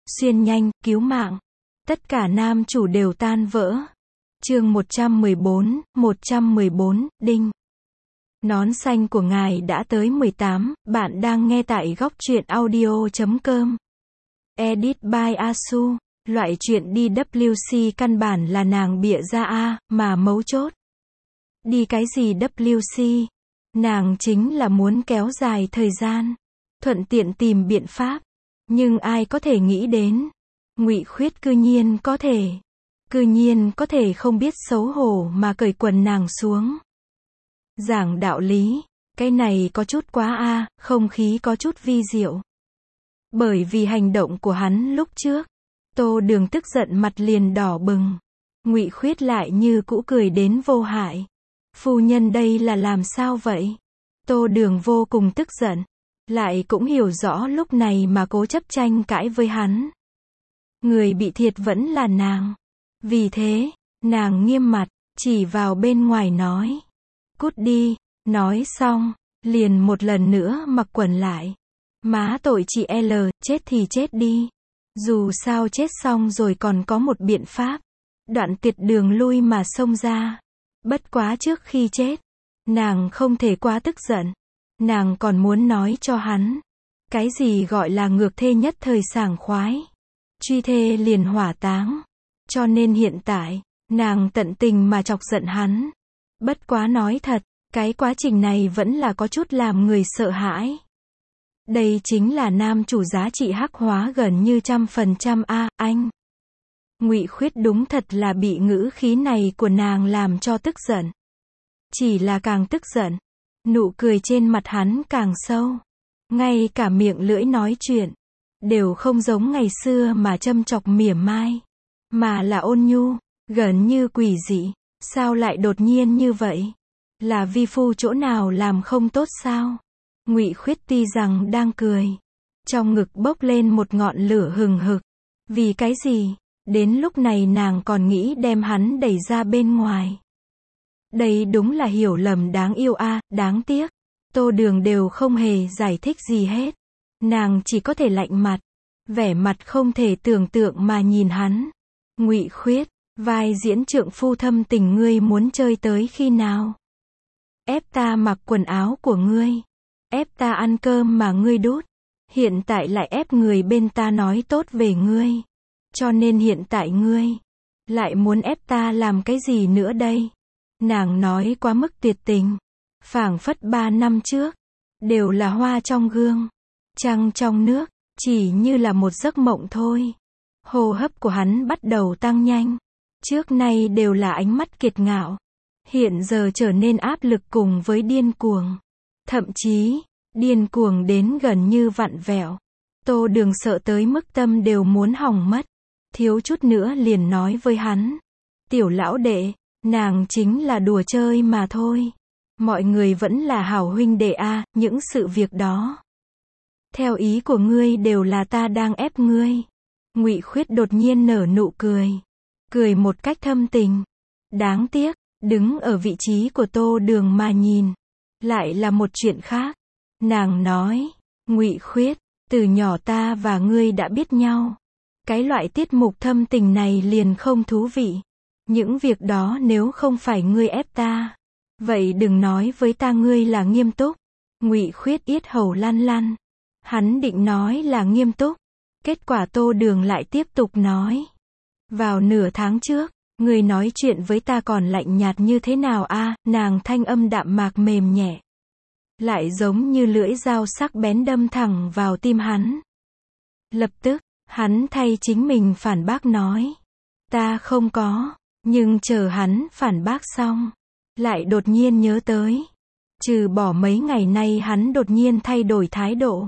xuyên nhanh, cứu mạng. Tất cả nam chủ đều tan vỡ. Chương 114, đinh. Nón xanh của ngài đã tới 18, bạn đang nghe tại góc truyện audio.com. Edit by Asu, loại chuyện DWC căn bản là nàng bịa ra mà mấu chốt. Đi cái gì WC? Nàng chính là muốn kéo dài thời gian, thuận tiện tìm biện pháp. Nhưng ai có thể nghĩ đến, Ngụy Khuyết cư nhiên có thể không biết xấu hổ mà cởi quần nàng xuống. Giảng đạo lý, cái này có chút quá không khí có chút vi diệu. Bởi vì hành động của hắn lúc trước, Tô Đường tức giận mặt liền đỏ bừng. Ngụy Khuyết lại như cũ cười đến vô hại. Phu nhân đây là làm sao vậy? Tô Đường vô cùng tức giận, lại cũng hiểu rõ lúc này mà cố chấp tranh cãi với hắn. Người bị thiệt vẫn là nàng. Vì thế, nàng nghiêm mặt, chỉ vào bên ngoài nói. Cút đi, nói xong, liền một lần nữa mặc quần lại. Má tội chị L, chết thì chết đi. Dù sao chết xong rồi còn có một biện pháp. Đoạn tiệt đường lui mà xông ra. Bất quá trước khi chết, nàng không thể quá tức giận. Nàng còn muốn nói cho hắn. Cái gì gọi là ngược thê nhất thời sảng khoái. Truy thê liền hỏa táng. Cho nên hiện tại, nàng tận tình mà chọc giận hắn. Bất quá nói thật, cái quá trình này vẫn là có chút làm người sợ hãi. Đây chính là nam chủ giá trị hắc hóa gần như 100% anh. Ngụy Khuyết đúng thật là bị ngữ khí này của nàng làm cho tức giận. Chỉ là càng tức giận, nụ cười trên mặt hắn càng sâu. Ngay cả miệng lưỡi nói chuyện, đều không giống ngày xưa mà châm chọc mỉa mai. Mà là ôn nhu, gần như quỷ dị. Sao lại đột nhiên như vậy? Là vi phu chỗ nào làm không tốt sao? Ngụy Khuyết tuy rằng đang cười, trong ngực bốc lên một ngọn lửa hừng hực. Vì cái gì? Đến lúc này nàng còn nghĩ đem hắn đẩy ra bên ngoài. Đây đúng là hiểu lầm đáng yêu đáng tiếc. Tô Đường đều không hề giải thích gì hết. Nàng chỉ có thể lạnh mặt, vẻ mặt không thể tưởng tượng mà nhìn hắn. Ngụy Khuyết, vai diễn trượng phu thâm tình ngươi muốn chơi tới khi nào? Ép ta mặc quần áo của ngươi. Ép ta ăn cơm mà ngươi đút. Hiện tại lại ép người bên ta nói tốt về ngươi. Cho nên hiện tại ngươi lại muốn ép ta làm cái gì nữa đây? Nàng nói quá mức tuyệt tình. Phảng phất 3 năm trước, đều là hoa trong gương, trăng trong nước, chỉ như là một giấc mộng thôi. Hô hấp của hắn bắt đầu tăng nhanh. Trước nay đều là ánh mắt kiệt ngạo. Hiện giờ trở nên áp lực cùng với điên cuồng. Thậm chí, điên cuồng đến gần như vặn vẹo. Tô Đường sợ tới mức tâm đều muốn hỏng mất. Thiếu chút nữa liền nói với hắn. Tiểu lão đệ, nàng chính là đùa chơi mà thôi. Mọi người vẫn là hảo huynh đệ những sự việc đó. Theo ý của ngươi đều là ta đang ép ngươi. Ngụy Khuyết đột nhiên nở nụ cười. Cười một cách thâm tình. Đáng tiếc, đứng ở vị trí của Tô Đường mà nhìn. Lại là một chuyện khác. Nàng nói, Ngụy Khuyết, từ nhỏ ta và ngươi đã biết nhau. Cái loại tiết mục thâm tình này liền không thú vị. Những việc đó nếu không phải ngươi ép ta, vậy đừng nói với ta ngươi là nghiêm túc. Ngụy Khuyết yết hầu lăn lăn. Hắn định nói là nghiêm túc. Kết quả Tô Đường lại tiếp tục nói. Vào nửa tháng trước, ngươi nói chuyện với ta còn lạnh nhạt như thế nào nàng thanh âm đạm mạc mềm nhẹ. Lại giống như lưỡi dao sắc bén đâm thẳng vào tim hắn. Lập tức, hắn thay chính mình phản bác nói. Ta không có. Nhưng chờ hắn phản bác xong, lại đột nhiên nhớ tới. Trừ bỏ mấy ngày nay hắn đột nhiên thay đổi thái độ.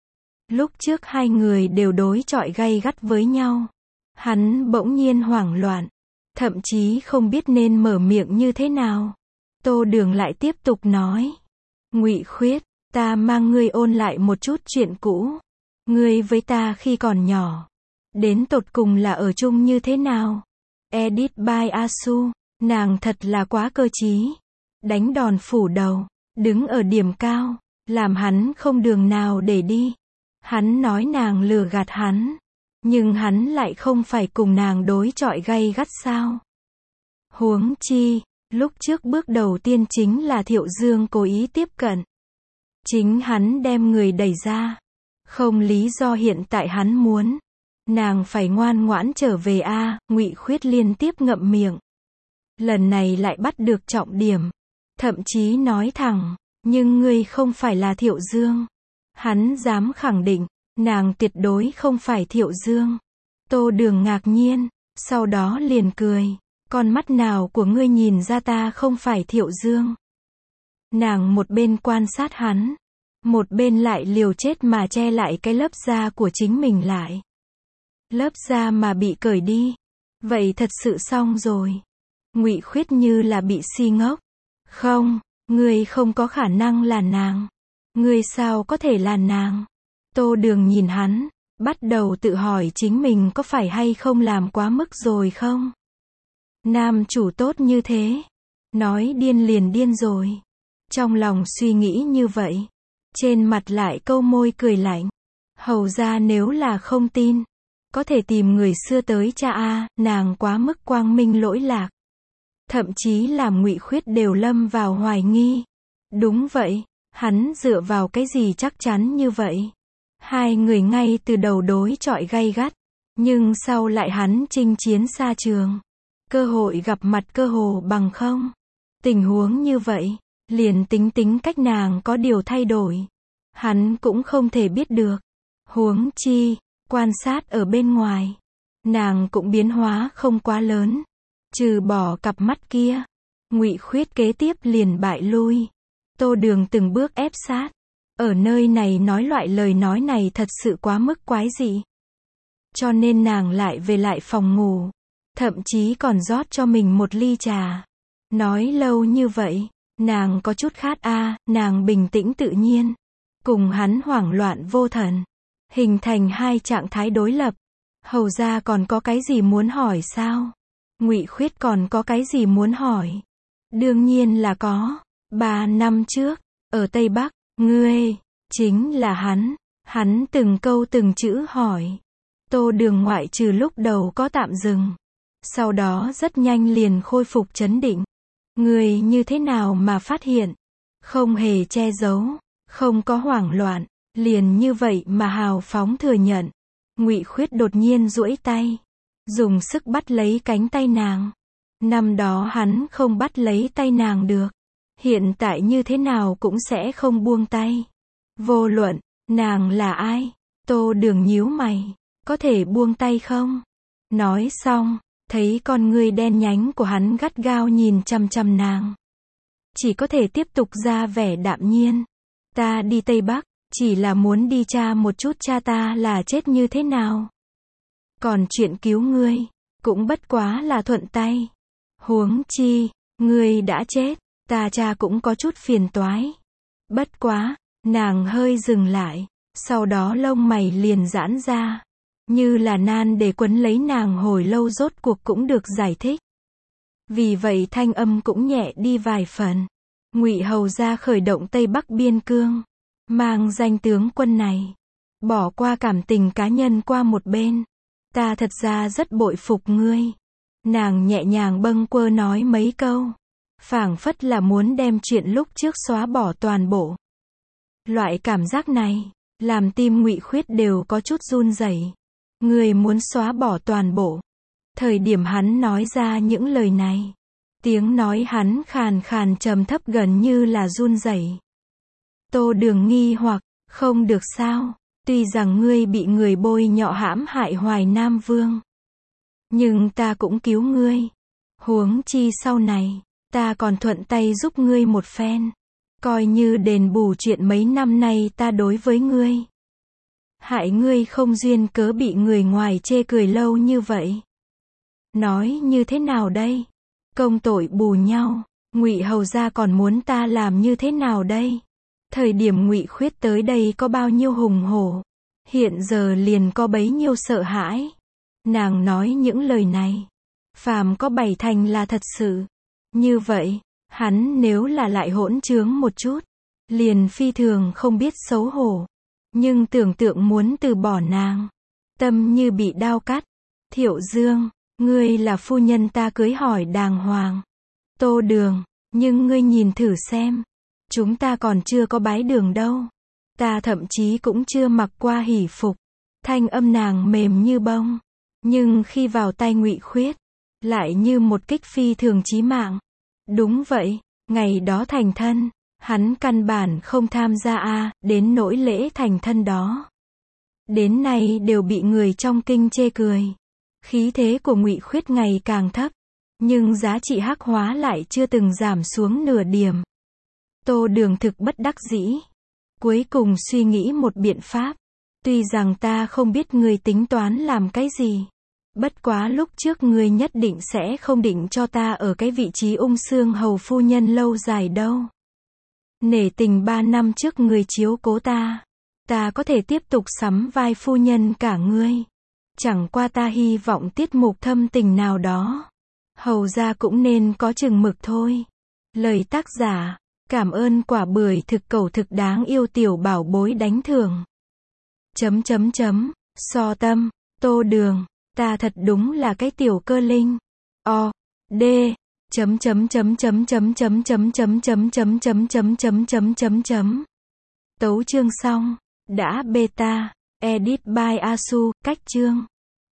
Lúc trước hai người đều đối chọi gay gắt với nhau. Hắn bỗng nhiên hoảng loạn. Thậm chí không biết nên mở miệng như thế nào. Tô Đường lại tiếp tục nói. Ngụy Khuyết, ta mang ngươi ôn lại một chút chuyện cũ. Ngươi với ta khi còn nhỏ. Đến tột cùng là ở chung như thế nào? Edit by Asu, nàng thật là quá cơ trí. Đánh đòn phủ đầu, đứng ở điểm cao, làm hắn không đường nào để đi. Hắn nói nàng lừa gạt hắn. Nhưng hắn lại không phải cùng nàng đối chọi gay gắt sao? Huống chi, lúc trước bước đầu tiên chính là Thiệu Dương cố ý tiếp cận. Chính hắn đem người đẩy ra. Không lý do hiện tại hắn muốn. Nàng phải ngoan ngoãn trở về a. Ngụy Khuyết liên tiếp ngậm miệng. Lần này lại bắt được trọng điểm. Thậm chí nói thẳng, nhưng ngươi không phải là Thiệu Dương. Hắn dám khẳng định, nàng tuyệt đối không phải Thiệu Dương. Tô Đường ngạc nhiên, sau đó liền cười. Con mắt nào của ngươi nhìn ra ta không phải Thiệu Dương? Nàng một bên quan sát hắn, một bên lại liều chết mà che lại cái lớp da của chính mình lại. Lớp da mà bị cởi đi, vậy thật sự xong rồi. Ngụy Khuyết như là bị si ngốc. Không, ngươi không có khả năng là nàng. Ngươi sao có thể là nàng? Tô Đường nhìn hắn, bắt đầu tự hỏi chính mình có phải hay không làm quá mức rồi không? Nam chủ tốt như thế, nói điên liền điên rồi. Trong lòng suy nghĩ như vậy, trên mặt lại câu môi cười lạnh. Hầu ra nếu là không tin, có thể tìm người xưa tới cha a. Nàng quá mức quang minh lỗi lạc. Thậm chí làm Ngụy Khuyết đều lâm vào hoài nghi. Đúng vậy, hắn dựa vào cái gì chắc chắn như vậy? Hai người ngay từ đầu đối chọi gay gắt, nhưng sau lại hắn chinh chiến xa trường. Cơ hội gặp mặt cơ hồ bằng không. Tình huống như vậy, liền tính cách nàng có điều thay đổi, hắn cũng không thể biết được. Huống chi, quan sát ở bên ngoài, nàng cũng biến hóa không quá lớn. Trừ bỏ cặp mắt kia, Ngụy Khuyết kế tiếp liền bại lui. Tô Đường từng bước ép sát. Ở nơi này nói loại lời nói này thật sự quá mức quái dị. Cho nên nàng lại về lại phòng ngủ. Thậm chí còn rót cho mình một ly trà. Nói lâu như vậy, nàng có chút khát a. Nàng bình tĩnh tự nhiên. Cùng hắn hoảng loạn vô thần. Hình thành hai trạng thái đối lập. Hầu ra còn có cái gì muốn hỏi sao? Ngụy Khuyết còn có cái gì muốn hỏi? Đương nhiên là có. 3 năm trước, ở Tây Bắc, ngươi, chính là hắn từng câu từng chữ hỏi. Tô Đường ngoại trừ lúc đầu có tạm dừng. Sau đó rất nhanh liền khôi phục trấn định. Ngươi như thế nào mà phát hiện? Không hề che giấu, không có hoảng loạn, liền như vậy mà hào phóng thừa nhận. Ngụy Khuyết đột nhiên duỗi tay, dùng sức bắt lấy cánh tay nàng. Năm đó hắn không bắt lấy tay nàng được, hiện tại như thế nào cũng sẽ không buông tay. Vô luận, nàng là ai? Tô Đường nhíu mày, có thể buông tay không? Nói xong, thấy con ngươi đen nhánh của hắn gắt gao nhìn chằm chằm nàng. Chỉ có thể tiếp tục ra vẻ đạm nhiên. Ta đi Tây Bắc, chỉ là muốn đi tra một chút cha ta là chết như thế nào. Còn chuyện cứu ngươi, cũng bất quá là thuận tay. Huống chi, ngươi đã chết, ta cha cũng có chút phiền toái. Bất quá, nàng hơi dừng lại, sau đó lông mày liền giãn ra. Như là nan để quấn lấy nàng hồi lâu rốt cuộc cũng được giải thích. Vì vậy thanh âm cũng nhẹ đi vài phần. Ngụy hầu ra khởi động Tây Bắc biên cương, mang danh tướng quân này, bỏ qua cảm tình cá nhân qua một bên. Ta thật ra rất bội phục ngươi. Nàng nhẹ nhàng bâng quơ nói mấy câu, phảng phất là muốn đem chuyện lúc trước xóa bỏ toàn bộ. Loại cảm giác này, làm tim Ngụy Khuyết đều có chút run rẩy. Ngươi muốn xóa bỏ toàn bộ. Thời điểm hắn nói ra những lời này, tiếng nói hắn khàn khàn trầm thấp gần như là run rẩy. Tô Đường nghi hoặc, không được sao? Tuy rằng ngươi bị người bôi nhọ hãm hại Hoài Nam Vương, nhưng ta cũng cứu ngươi. Huống chi sau này, ta còn thuận tay giúp ngươi một phen, coi như đền bù chuyện mấy năm nay ta đối với ngươi. Hại ngươi không duyên cớ bị người ngoài chê cười lâu như vậy. Nói như thế nào đây? Công tội bù nhau, Ngụy hầu gia còn muốn ta làm như thế nào đây? Thời điểm Ngụy Khuyết tới đây có bao nhiêu hùng hổ, hiện giờ liền có bấy nhiêu sợ hãi. Nàng nói những lời này, phàm có 7 thành là thật sự. Như vậy, hắn nếu là lại hỗn trướng một chút, liền phi thường không biết xấu hổ. Nhưng tưởng tượng muốn từ bỏ nàng, tâm như bị đao cắt. Thiệu Dương, ngươi là phu nhân ta cưới hỏi đàng hoàng. Tô Đường, nhưng ngươi nhìn thử xem. Chúng ta còn chưa có bái đường đâu. Ta thậm chí cũng chưa mặc qua hỷ phục. Thanh âm nàng mềm như bông. Nhưng khi vào tay Ngụy Khuyết, lại như một kích phi thường chí mạng. Đúng vậy, ngày đó thành thân, hắn căn bản không tham gia đến nỗi lễ thành thân đó. Đến nay đều bị người trong kinh chê cười. Khí thế của Ngụy Khuyết ngày càng thấp, nhưng giá trị hắc hóa lại chưa từng giảm xuống nửa điểm. Tô Đường thực bất đắc dĩ. Cuối cùng suy nghĩ một biện pháp. Tuy rằng ta không biết ngươi tính toán làm cái gì. Bất quá lúc trước ngươi nhất định sẽ không định cho ta ở cái vị trí ung xương hầu phu nhân lâu dài đâu. Nể tình 3 năm trước ngươi chiếu cố ta. Ta có thể tiếp tục sắm vai phu nhân cả ngươi. Chẳng qua ta hy vọng tiết mục thâm tình nào đó. Hầu ra cũng nên có chừng mực thôi. Lời tác giả. Cảm ơn quả bưởi thực cầu thực đáng yêu tiểu bảo bối đánh thưởng. So tâm, Tô Đường, ta thật đúng là cái tiểu cơ linh. O, D, Tấu chương xong. Đã beta, edit by Asu, cách chương.